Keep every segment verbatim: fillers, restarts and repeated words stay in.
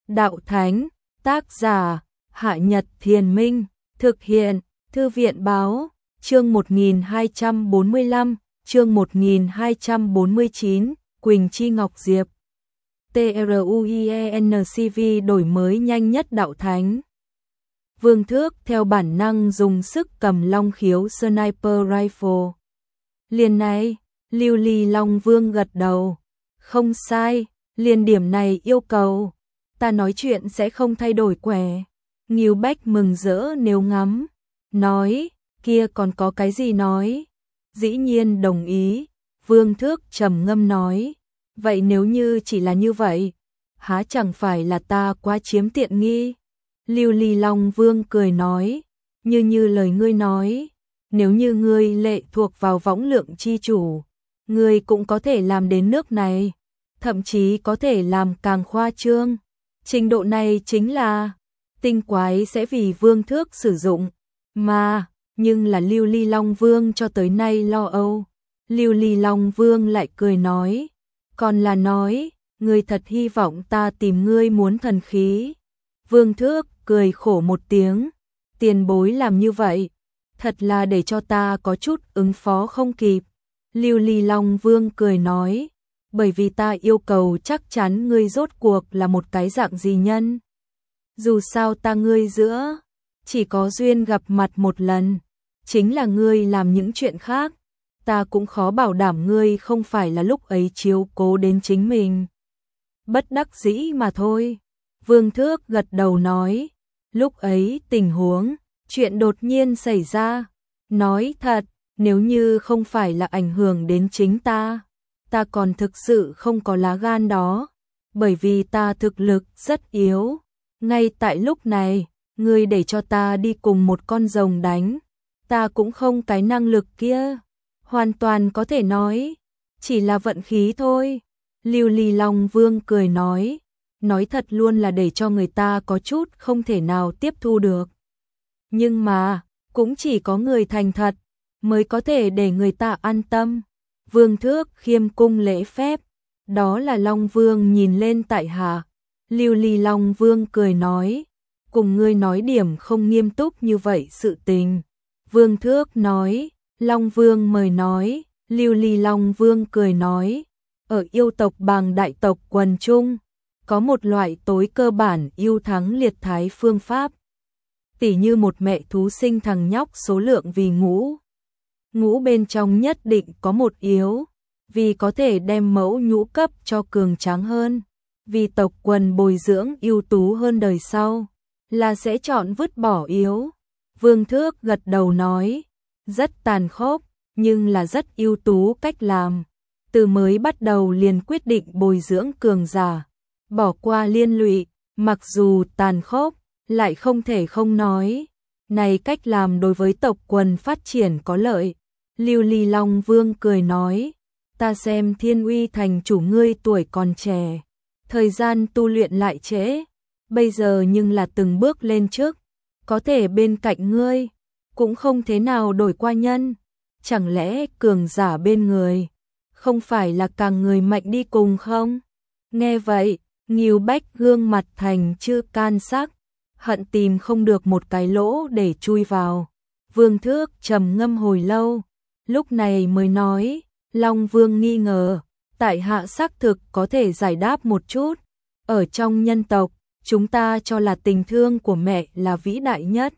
Đạo Thánh, tác giả, Hạ Nhật Thiền Minh, thực hiện, Thư viện Báo, chương một nghìn hai trăm bốn mươi lăm, chương một nghìn hai trăm bốn mươi chín, Quỳnh Chi Ngọc Diệp. TRUIENCV đổi mới nhanh nhất Đạo Thánh. Vương Thước theo bản năng dùng sức cầm Long Khiếu Sniper Rifle. Liền này, Lưu Ly Long Vương gật đầu. Không sai, liền điểm này yêu cầu. Ta nói chuyện sẽ không thay đổi quẻ. Ngưu Bách mừng rỡ nếu ngắm. Nói, kia còn có cái gì nói? Dĩ nhiên đồng ý. Vương Thước trầm ngâm nói. Vậy nếu như chỉ là như vậy, há chẳng phải là ta quá chiếm tiện nghi? Lưu Ly Long Vương cười nói, như như lời ngươi nói, nếu như ngươi lệ thuộc vào võng lượng chi chủ, ngươi cũng có thể làm đến nước này, thậm chí có thể làm càng khoa trương. Trình độ này chính là tinh quái sẽ vì Vương Thước sử dụng, mà, nhưng là Lưu Ly Long Vương cho tới nay lo âu. Lưu Ly Long Vương lại cười nói, còn là nói, ngươi thật hy vọng ta tìm ngươi muốn thần khí. Vương Thước cười khổ một tiếng, tiền bối làm như vậy, thật là để cho ta có chút ứng phó không kịp. Lưu Ly Long Vương cười nói, bởi vì ta yêu cầu chắc chắn ngươi rốt cuộc là một cái dạng gì nhân. Dù sao ta ngươi giữa, chỉ có duyên gặp mặt một lần, chính là ngươi làm những chuyện khác, ta cũng khó bảo đảm ngươi không phải là lúc ấy chiếu cố đến chính mình. Bất đắc dĩ mà thôi. Vương Thước gật đầu nói, lúc ấy tình huống, chuyện đột nhiên xảy ra. Nói thật, nếu như không phải là ảnh hưởng đến chính ta, ta còn thực sự không có lá gan đó, bởi vì ta thực lực rất yếu. Ngay tại lúc này, ngươi để cho ta đi cùng một con rồng đánh, ta cũng không cái năng lực kia. Hoàn toàn có thể nói, chỉ là vận khí thôi. Lưu Ly Long Vương cười nói, nói thật luôn là để cho người ta có chút không thể nào tiếp thu được. Nhưng mà, cũng chỉ có người thành thật, mới có thể để người ta an tâm. Vương Thước khiêm cung lễ phép, đó là Long Vương nhìn lên tại hạ. Lưu Ly Long Vương cười nói, cùng ngươi nói điểm không nghiêm túc như vậy sự tình. Vương Thước nói, Long Vương mời nói. Lưu Ly Long Vương cười nói, ở yêu tộc Bàng đại tộc quần trung, có một loại tối cơ bản yêu thắng liệt thái phương pháp. Tỉ như một mẹ thú sinh thằng nhóc số lượng vì ngũ. Ngũ bên trong nhất định có một yếu, vì có thể đem mẫu nhũ cấp cho cường tráng hơn. Vì tộc quần bồi dưỡng ưu tú hơn đời sau, là sẽ chọn vứt bỏ yếu. Vương Thước gật đầu nói, rất tàn khốc, nhưng là rất ưu tú cách làm. Từ mới bắt đầu liền quyết định bồi dưỡng cường giả, bỏ qua liên lụy, mặc dù tàn khốc, lại không thể không nói. Này cách làm đối với tộc quần phát triển có lợi. Lưu Ly Long Vương cười nói, ta xem Thiên Uy thành chủ ngươi tuổi còn trẻ, thời gian tu luyện lại trễ, bây giờ nhưng là từng bước lên trước, có thể bên cạnh ngươi, cũng không thế nào đổi qua nhân. Chẳng lẽ cường giả bên người, không phải là càng người mạnh đi cùng không? Nghe vậy, Ngưu Bách gương mặt thành chữ can sắc, hận tìm không được một cái lỗ để chui vào. Vương Thước trầm ngâm hồi lâu, lúc này mới nói, Long Vương nghi ngờ, tại hạ xác thực có thể giải đáp một chút. Ở trong nhân tộc, chúng ta cho là tình thương của mẹ là vĩ đại nhất.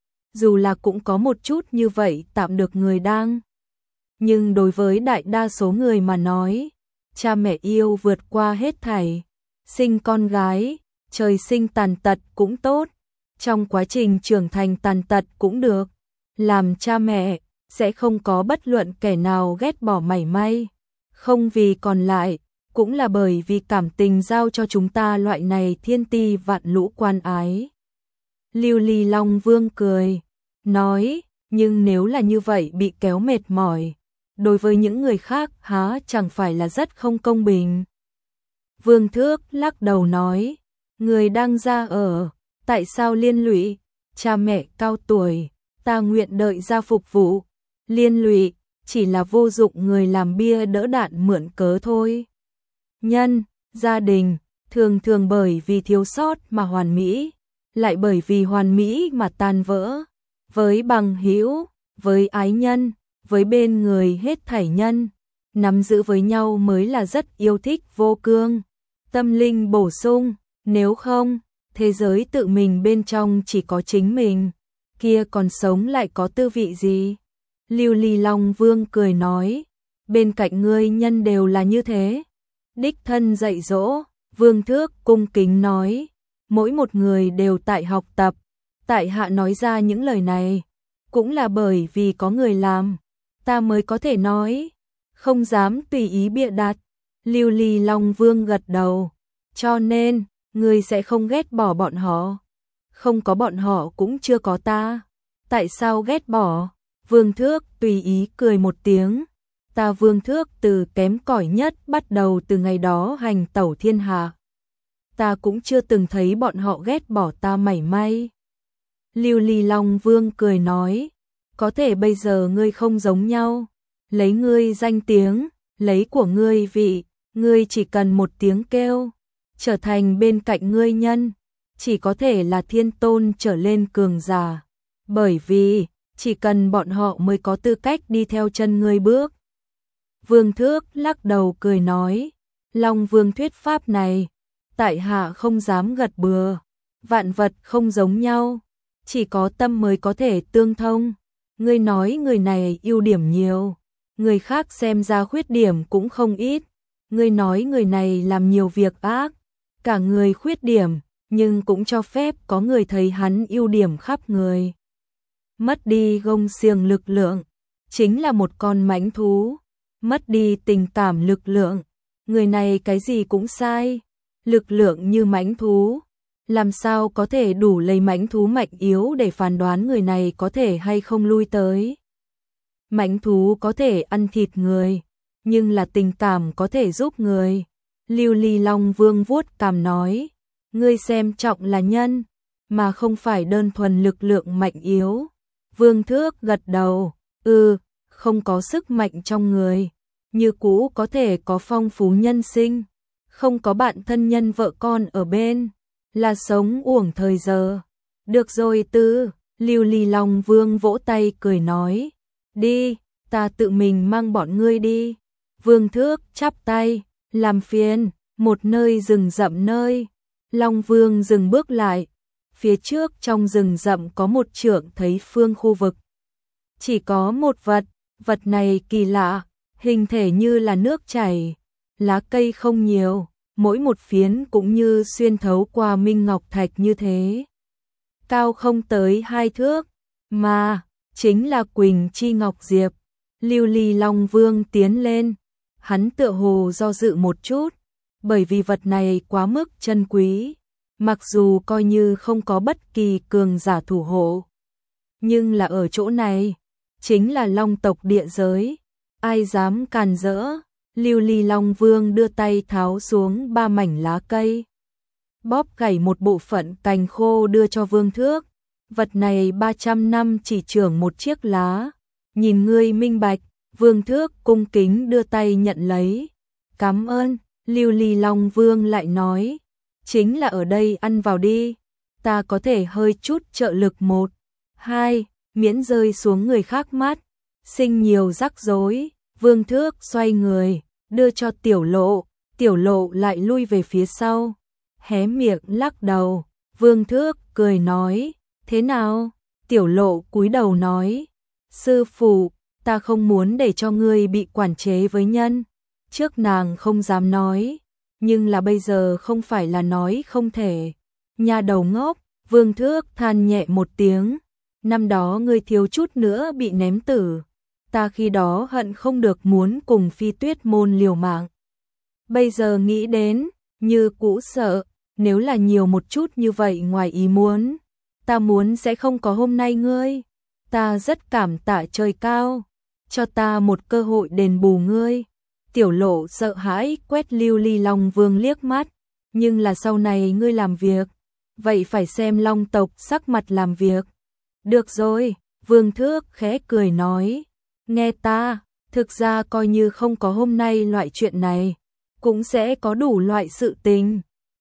Dù là cũng có một chút như vậy tạm được người đang. Nhưng đối với đại đa số người mà nói, cha mẹ yêu vượt qua hết thảy. Sinh con gái, trời sinh tàn tật cũng tốt, trong quá trình trưởng thành tàn tật cũng được. Làm cha mẹ, sẽ không có bất luận kẻ nào ghét bỏ mảy may. Không vì còn lại, cũng là bởi vì cảm tình giao cho chúng ta loại này thiên ti vạn lũ quan ái. Lưu Ly Long Vương cười, nói, nhưng nếu là như vậy bị kéo mệt mỏi, đối với những người khác há chẳng phải là rất không công bình. Vương Thước lắc đầu nói, người đang ra ở, tại sao liên lụy, cha mẹ cao tuổi, ta nguyện đợi ra phục vụ, liên lụy, chỉ là vô dụng người làm bia đỡ đạn mượn cớ thôi. Nhân, gia đình, thường thường bởi vì thiếu sót mà hoàn mỹ, lại bởi vì hoàn mỹ mà tan vỡ. Với bằng hữu, với ái nhân, với bên người hết thảy nhân, nắm giữ với nhau mới là rất yêu thích vô cương. Tâm linh bổ sung, nếu không, thế giới tự mình bên trong chỉ có chính mình, kia còn sống lại có tư vị gì? Lưu Ly Long Vương cười nói, bên cạnh ngươi nhân đều là như thế. Đích thân dạy dỗ, Vương Thước cung kính nói, mỗi một người đều tại học tập. Tại hạ nói ra những lời này, cũng là bởi vì có người làm, ta mới có thể nói, không dám tùy ý bịa đặt. Lưu Ly Long Vương gật đầu, cho nên, ngươi sẽ không ghét bỏ bọn họ. Không có bọn họ cũng chưa có ta. Tại sao ghét bỏ? Vương Thước tùy ý cười một tiếng. Ta Vương Thước từ kém cỏi nhất bắt đầu từ ngày đó hành tẩu thiên hạ. Ta cũng chưa từng thấy bọn họ ghét bỏ ta mảy may. Lưu Ly Long Vương cười nói, có thể bây giờ ngươi không giống nhau. Lấy ngươi danh tiếng, lấy của ngươi vị, ngươi chỉ cần một tiếng kêu, trở thành bên cạnh ngươi nhân, chỉ có thể là thiên tôn trở lên cường giả. Bởi vì, chỉ cần bọn họ mới có tư cách đi theo chân ngươi bước. Vương Thước lắc đầu cười nói, Long Vương thuyết pháp này, tại hạ không dám gật bừa. Vạn vật không giống nhau, chỉ có tâm mới có thể tương thông. Ngươi nói người này ưu điểm nhiều, người khác xem ra khuyết điểm cũng không ít. Ngươi nói người này làm nhiều việc ác, cả người khuyết điểm, nhưng cũng cho phép có người thấy hắn ưu điểm khắp người. Mất đi gông xiềng lực lượng, chính là một con mãnh thú. Mất đi tình cảm lực lượng, người này cái gì cũng sai. Lực lượng như mãnh thú, làm sao có thể đủ lấy mãnh thú mạnh yếu để phán đoán người này có thể hay không lui tới. Mãnh thú có thể ăn thịt người, nhưng là tình cảm có thể giúp người. Lưu Ly Long Vương vuốt cằm nói, ngươi xem trọng là nhân, mà không phải đơn thuần lực lượng mạnh yếu. Vương Thước gật đầu, ừ, không có sức mạnh trong người, như cũ có thể có phong phú nhân sinh, không có bạn thân nhân vợ con ở bên, là sống uổng thời giờ. Được rồi Tư, Lưu Ly Long Vương vỗ tay cười nói, đi, ta tự mình mang bọn ngươi đi. Vương Thước chắp tay, làm phiền. Một nơi rừng rậm nơi, Long Vương dừng bước lại. Phía trước trong rừng rậm có một trượng thấy phương khu vực. Chỉ có một vật, vật này kỳ lạ, hình thể như là nước chảy, lá cây không nhiều, mỗi một phiến cũng như xuyên thấu qua minh ngọc thạch như thế. Cao không tới hai thước, mà chính là Quỳnh Chi Ngọc Diệp. Lưu Ly Long Vương tiến lên, hắn tựa hồ do dự một chút, bởi vì vật này quá mức chân quý, mặc dù coi như không có bất kỳ cường giả thủ hộ, nhưng là ở chỗ này, chính là Long tộc địa giới, ai dám càn rỡ. Lưu Ly Long Vương đưa tay tháo xuống ba mảnh lá cây, bóp gãy một bộ phận cành khô đưa cho Vương Thước. Vật này ba trăm năm chỉ trưởng một chiếc lá, nhìn ngươi minh bạch. Vương Thước cung kính đưa tay nhận lấy. Cảm ơn. Lưu Ly Long Vương lại nói, chính là ở đây ăn vào đi, ta có thể hơi chút trợ lực một, hai, miễn rơi xuống người khác mắt, sinh nhiều rắc rối. Vương Thước xoay người, đưa cho Tiểu Lộ, Tiểu Lộ lại lui về phía sau, hé miệng lắc đầu. Vương Thước cười nói, thế nào? Tiểu Lộ cúi đầu nói, sư phụ, ta không muốn để cho ngươi bị quản chế với nhân. Trước nàng không dám nói, nhưng là bây giờ không phải là nói không thể. Nhà đầu ngốc, Vương Thước than nhẹ một tiếng, năm đó ngươi thiếu chút nữa bị ném tử, ta khi đó hận không được muốn cùng Phi Tuyết môn liều mạng. Bây giờ nghĩ đến, như cũ sợ, nếu là nhiều một chút như vậy ngoài ý muốn, ta muốn sẽ không có hôm nay ngươi. Ta rất cảm tạ trời cao, cho ta một cơ hội đền bù ngươi. Tiểu Lộ sợ hãi quét Lưu Ly Long Vương liếc mắt, nhưng là sau này ngươi làm việc, vậy phải xem Long tộc sắc mặt làm việc. Được rồi, Vương Thước khẽ cười nói, nghe ta, thực ra coi như không có hôm nay loại chuyện này, cũng sẽ có đủ loại sự tình.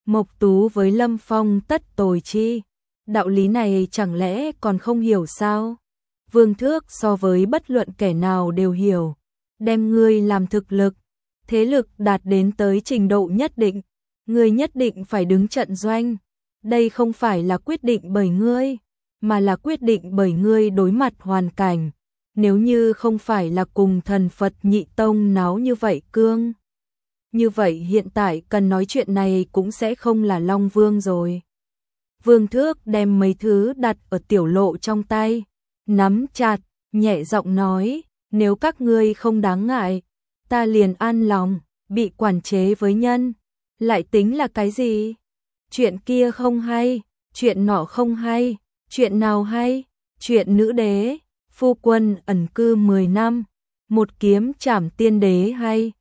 Mộc Tú với Lâm Phong tất tồi chi, đạo lý này chẳng lẽ còn không hiểu sao? Vương Thước so với bất luận kẻ nào đều hiểu, đem ngươi làm thực lực, thế lực đạt đến tới trình độ nhất định, ngươi nhất định phải đứng trận doanh. Đây không phải là quyết định bởi ngươi, mà là quyết định bởi ngươi đối mặt hoàn cảnh. Nếu như không phải là cùng thần Phật Nhị Tông náo như vậy cương, như vậy hiện tại cần nói chuyện này cũng sẽ không là Long Vương rồi. Vương Thước đem mấy thứ đặt ở tiểu lộ trong tay, nắm chặt, nhẹ giọng nói, nếu các ngươi không đáng ngại, ta liền an lòng, bị quản chế với nhân, lại tính là cái gì? Chuyện kia không hay, chuyện nọ không hay, chuyện nào hay? Chuyện nữ đế, phu quân ẩn cư mười năm, một kiếm trảm tiên đế hay?